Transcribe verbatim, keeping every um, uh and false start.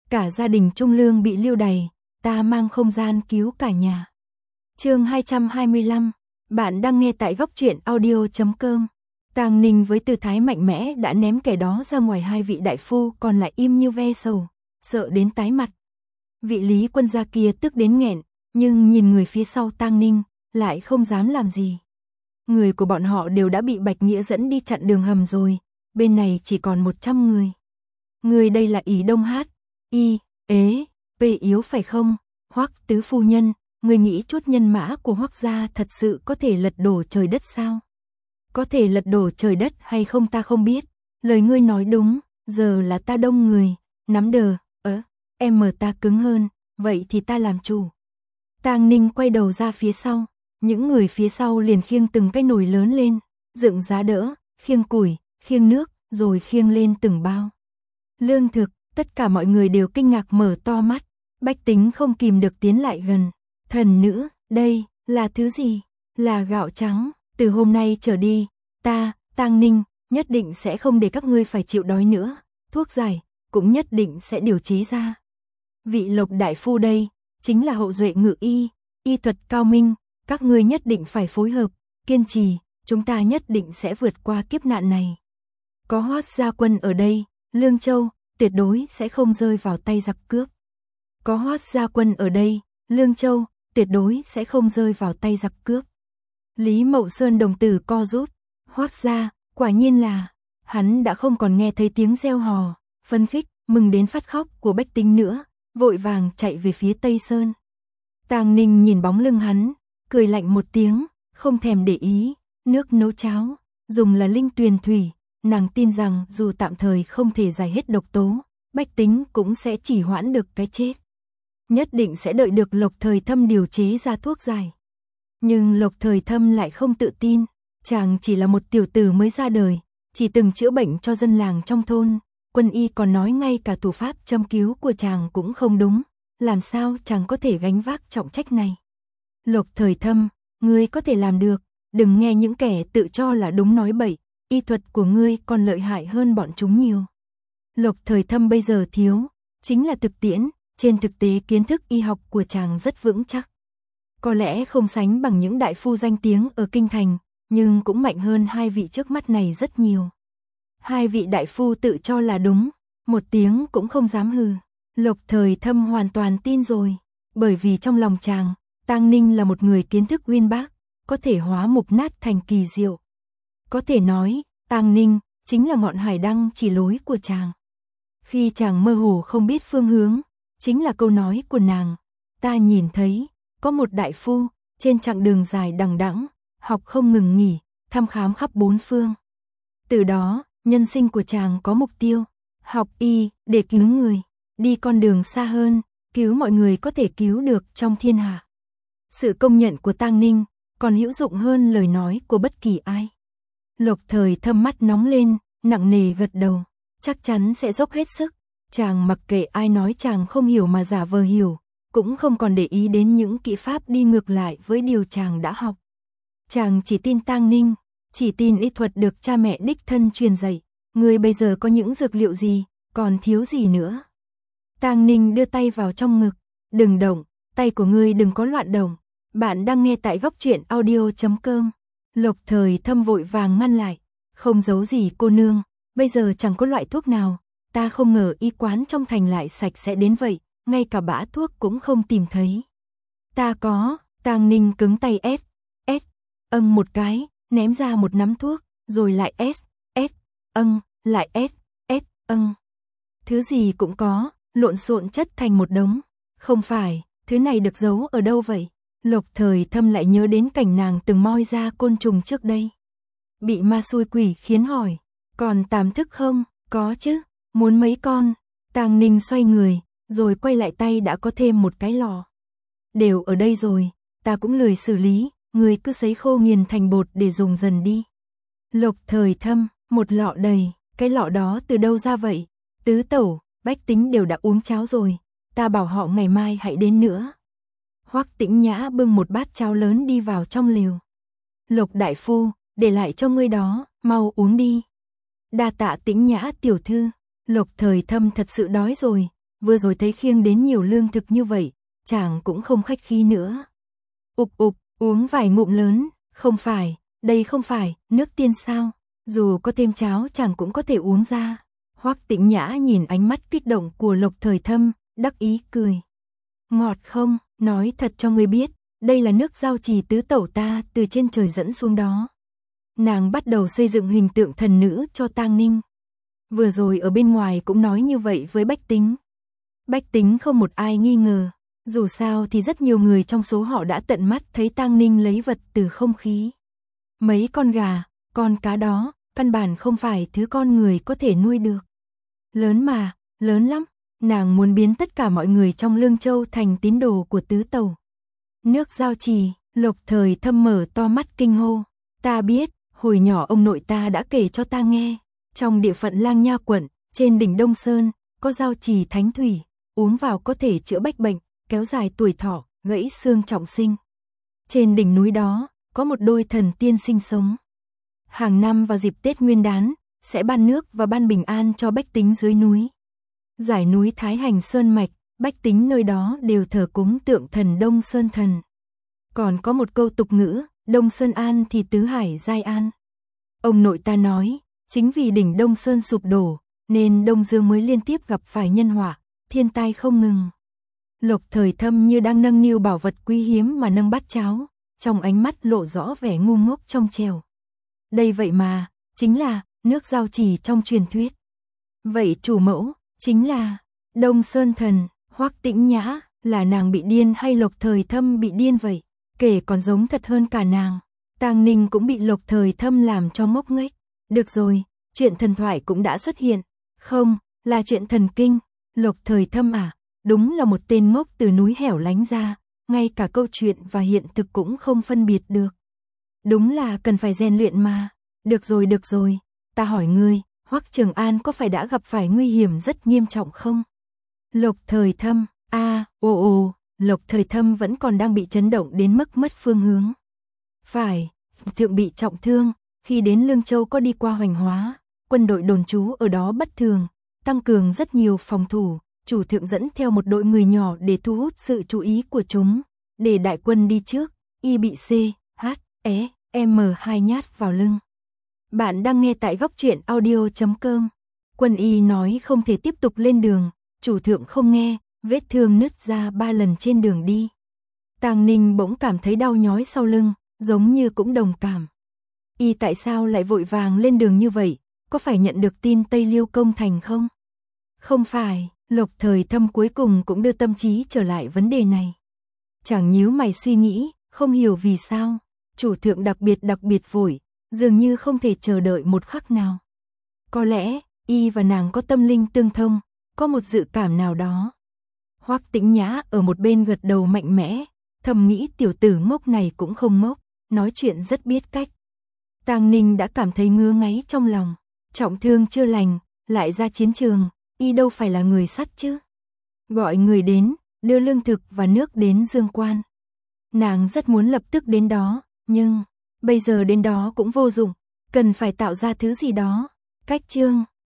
cả gia đình Trung Lương bị lưu đày, ta mang không gian cứu cả nhà. Chương hai trăm hai mươi lăm, bạn đang nghe tại góc truyện audio chấm com. Tang Ninh với tư thái mạnh mẽ đã ném kẻ đó ra ngoài, hai vị đại phu còn lại im như ve sầu, sợ đến tái mặt. Vị Lý quân gia kia tức đến nghẹn, nhưng nhìn người phía sau Tang Ninh, lại không dám làm gì. Người của bọn họ đều đã bị Bạch Nghĩa dẫn đi chặn đường hầm rồi, bên này chỉ còn một trăm người. Người đây là Ý Đông Hát, Y, Ế, P yếu phải không? Hoắc tứ phu nhân, người nghĩ chút nhân mã của Hoắc gia thật sự có thể lật đổ trời đất sao? Có thể lật đổ trời đất hay không ta không biết, lời ngươi nói đúng, giờ là ta đông người, nắm đờ, ớ, em mờ ta cứng hơn, vậy thì ta làm chủ. Tang Ninh quay đầu ra phía sau, những người phía sau liền khiêng từng cái nồi lớn lên, dựng giá đỡ, khiêng củi, khiêng nước, rồi khiêng lên từng bao lương thực, tất cả mọi người đều kinh ngạc mở to mắt, bách tính không kìm được tiến lại gần. Thần nữ, đây, là thứ gì? Là gạo trắng, từ hôm nay trở đi, ta, Tang Ninh, nhất định sẽ không để các ngươi phải chịu đói nữa, thuốc giải, cũng nhất định sẽ điều chế ra. Vị Lộc đại phu đây, chính là hậu duệ Ngự y, y thuật cao minh, các ngươi nhất định phải phối hợp, kiên trì, chúng ta nhất định sẽ vượt qua kiếp nạn này. Có Hoắc gia quân ở đây, Lương Châu, tuyệt đối sẽ không rơi vào tay giặc cướp. Có Hoắc gia quân ở đây, Lương Châu, tuyệt đối sẽ không rơi vào tay giặc cướp. Lý Mậu Sơn đồng tử co rút, Hoắc gia, quả nhiên là, hắn đã không còn nghe thấy tiếng reo hò, phấn khích, mừng đến phát khóc của bách tính nữa, vội vàng chạy về phía Tây Sơn. Tang Ninh nhìn bóng lưng hắn, cười lạnh một tiếng, không thèm để ý, nước nấu cháo, dùng là linh tuyền thủy, nàng tin rằng dù tạm thời không thể giải hết độc tố, bách tính cũng sẽ chỉ hoãn được cái chết. Nhất định sẽ đợi được Lộc Thời Thâm điều chế ra thuốc giải. Nhưng Lộc Thời Thâm lại không tự tin, chàng chỉ là một tiểu tử mới ra đời, chỉ từng chữa bệnh cho dân làng trong thôn, quân y còn nói ngay cả thủ pháp châm cứu của chàng cũng không đúng, làm sao chàng có thể gánh vác trọng trách này. Lộc Thời Thâm, ngươi có thể làm được, đừng nghe những kẻ tự cho là đúng nói bậy, y thuật của ngươi còn lợi hại hơn bọn chúng nhiều. Lộc Thời Thâm bây giờ thiếu, chính là thực tiễn, trên thực tế kiến thức y học của chàng rất vững chắc. Có lẽ không sánh bằng những đại phu danh tiếng ở Kinh Thành, nhưng cũng mạnh hơn hai vị trước mắt này rất nhiều. Hai vị đại phu tự cho là đúng, một tiếng cũng không dám hừ. Lộc Thời Thâm hoàn toàn tin rồi, bởi vì trong lòng chàng, Tang Ninh là một người kiến thức uyên bác, có thể hóa mục nát thành kỳ diệu. Có thể nói, Tang Ninh chính là ngọn hải đăng chỉ lối của chàng. Khi chàng mơ hồ không biết phương hướng, chính là câu nói của nàng, ta nhìn thấy, có một đại phu, trên chặng đường dài đằng đẵng, học không ngừng nghỉ, thăm khám khắp bốn phương. Từ đó, nhân sinh của chàng có mục tiêu, học y, để cứu người, đi con đường xa hơn, cứu mọi người có thể cứu được trong thiên hạ. Sự công nhận của Tang Ninh, còn hữu dụng hơn lời nói của bất kỳ ai. Lộc Thời Thâm mắt nóng lên, nặng nề gật đầu, chắc chắn sẽ dốc hết sức. Chàng mặc kệ ai nói chàng không hiểu mà giả vờ hiểu, cũng không còn để ý đến những kỹ pháp đi ngược lại với điều chàng đã học. Chàng chỉ tin Tang Ninh, chỉ tin y thuật được cha mẹ đích thân truyền dạy. Ngươi bây giờ có những dược liệu gì, còn thiếu gì nữa? Tang Ninh đưa tay vào trong ngực, đừng động, tay của ngươi đừng có loạn động. Bạn đang nghe tại góc truyện audio chấm com. Lộc Thời Thâm vội vàng ngăn lại, không giấu gì cô nương, bây giờ chẳng có loại thuốc nào, ta không ngờ y quán trong thành lại sạch sẽ đến vậy, ngay cả bã thuốc cũng không tìm thấy. Ta có, Tang Ninh cứng tay ép, ép, âng một cái, ném ra một nắm thuốc, rồi lại ép, ép, âng, lại ép, ép, âng. Thứ gì cũng có, lộn xộn chất thành một đống. Không phải, thứ này được giấu ở đâu vậy? Lộc Thời Thâm lại nhớ đến cảnh nàng từng moi ra côn trùng trước đây. Bị ma xui quỷ khiến hỏi, còn tam thức không? Có chứ, muốn mấy con? Tang Ninh xoay người, rồi quay lại tay đã có thêm một cái lọ. Đều ở đây rồi, ta cũng lười xử lý, người cứ sấy khô nghiền thành bột để dùng dần đi. Lộc Thời Thâm, một lọ đầy, cái lọ đó từ đâu ra vậy? Tứ tẩu, bách tính đều đã uống cháo rồi, ta bảo họ ngày mai hãy đến nữa. Hoắc Tĩnh Nhã bưng một bát cháo lớn đi vào trong lều. Lộc đại phu, để lại cho ngươi đó, mau uống đi. Đa tạ Tĩnh Nhã tiểu thư. Lộc Thời Thâm thật sự đói rồi, vừa rồi thấy khiêng đến nhiều lương thực như vậy, chàng cũng không khách khí nữa. Ục ục, uống vài ngụm lớn, không phải, đây không phải, nước tiên sao, dù có thêm cháo chàng cũng có thể uống ra. Hoắc Tĩnh Nhã nhìn ánh mắt kích động của Lộc Thời Thâm, đắc ý cười. Ngọt không, nói thật cho ngươi biết, đây là nước giao trì tứ tẩu ta từ trên trời dẫn xuống đó. Nàng bắt đầu xây dựng hình tượng thần nữ cho Tang Ninh. Vừa rồi ở bên ngoài cũng nói như vậy với Bách Tính. Bách Tính không một ai nghi ngờ, dù sao thì rất nhiều người trong số họ đã tận mắt thấy Tang Ninh lấy vật từ không khí. Mấy con gà, con cá đó, căn bản không phải thứ con người có thể nuôi được. Lớn mà, lớn lắm, nàng muốn biến tất cả mọi người trong Lương Châu thành tín đồ của tứ tẩu. Nước giao trì, Lộc Thời Thâm mở to mắt kinh hô. Ta biết, hồi nhỏ ông nội ta đã kể cho ta nghe. Trong địa phận Lang Nha quận, trên đỉnh Đông Sơn, có giao trì thánh thủy, uống vào có thể chữa bách bệnh, kéo dài tuổi thọ, gãy xương trọng sinh. Trên đỉnh núi đó, có một đôi thần tiên sinh sống. Hàng năm vào dịp Tết Nguyên đán, sẽ ban nước và ban bình an cho bách tính dưới núi. Dải núi Thái Hành Sơn Mạch, bách tính nơi đó đều thờ cúng tượng thần Đông Sơn Thần. Còn có một câu tục ngữ, Đông Sơn An thì tứ hải giai an. Ông nội ta nói, chính vì đỉnh Đông Sơn sụp đổ, nên Đông Dương mới liên tiếp gặp phải nhân họa, thiên tai không ngừng. Lộc Thời Thâm như đang nâng niu bảo vật quý hiếm mà nâng bát cháo, trong ánh mắt lộ rõ vẻ ngu ngốc trong trèo. Đây vậy mà, chính là nước giao trì trong truyền thuyết. Vậy chủ mẫu, chính là Đông Sơn Thần, Hoắc Tĩnh Nhã, là nàng bị điên hay Lộc Thời Thâm bị điên vậy? Kể còn giống thật hơn cả nàng. Tang Ninh cũng bị Lộc Thời Thâm làm cho ngốc nghếch. Được rồi, chuyện thần thoại cũng đã xuất hiện. Không, là chuyện thần kinh. Lộc Thời Thâm à, đúng là một tên ngốc từ núi hẻo lánh ra, ngay cả câu chuyện và hiện thực cũng không phân biệt được. Đúng là cần phải rèn luyện mà. Được rồi được rồi, ta hỏi ngươi, Hoắc Trường An có phải đã gặp phải nguy hiểm rất nghiêm trọng không? Lộc Thời Thâm, a, à, ồ ồ, Lộc Thời Thâm vẫn còn đang bị chấn động đến mức mất phương hướng. Phải, thượng bị trọng thương, khi đến Lương Châu có đi qua Hoành Hóa, quân đội đồn trú ở đó bất thường, tăng cường rất nhiều phòng thủ, chủ thượng dẫn theo một đội người nhỏ để thu hút sự chú ý của chúng, để đại quân đi trước, y bị C, H, E, M hai nhát vào lưng. Bạn đang nghe tại góc truyện audio chấm com. Quân y nói không thể tiếp tục lên đường, chủ thượng không nghe, vết thương nứt ra ba lần trên đường đi. Tang Ninh bỗng cảm thấy đau nhói sau lưng, giống như cũng đồng cảm. Y tại sao lại vội vàng lên đường như vậy, có phải nhận được tin Tây Liêu công thành không? Không phải, Lộc Thời Thâm cuối cùng cũng đưa tâm trí trở lại vấn đề này. Chàng nhíu mày suy nghĩ, không hiểu vì sao, chủ thượng đặc biệt đặc biệt vội, dường như không thể chờ đợi một khắc nào. Có lẽ, y và nàng có tâm linh tương thông, có một dự cảm nào đó. Hoắc Tĩnh Nhã ở một bên gật đầu mạnh mẽ, thầm nghĩ tiểu tử ngốc này cũng không ngốc, nói chuyện rất biết cách. Tang Ninh đã cảm thấy ngứa ngáy trong lòng, trọng thương chưa lành, lại ra chiến trường, y đâu phải là người sắt chứ. Gọi người đến, đưa lương thực và nước đến Dương Quan. Nàng rất muốn lập tức đến đó, nhưng bây giờ đến đó cũng vô dụng, cần phải tạo ra thứ gì đó. Cách chương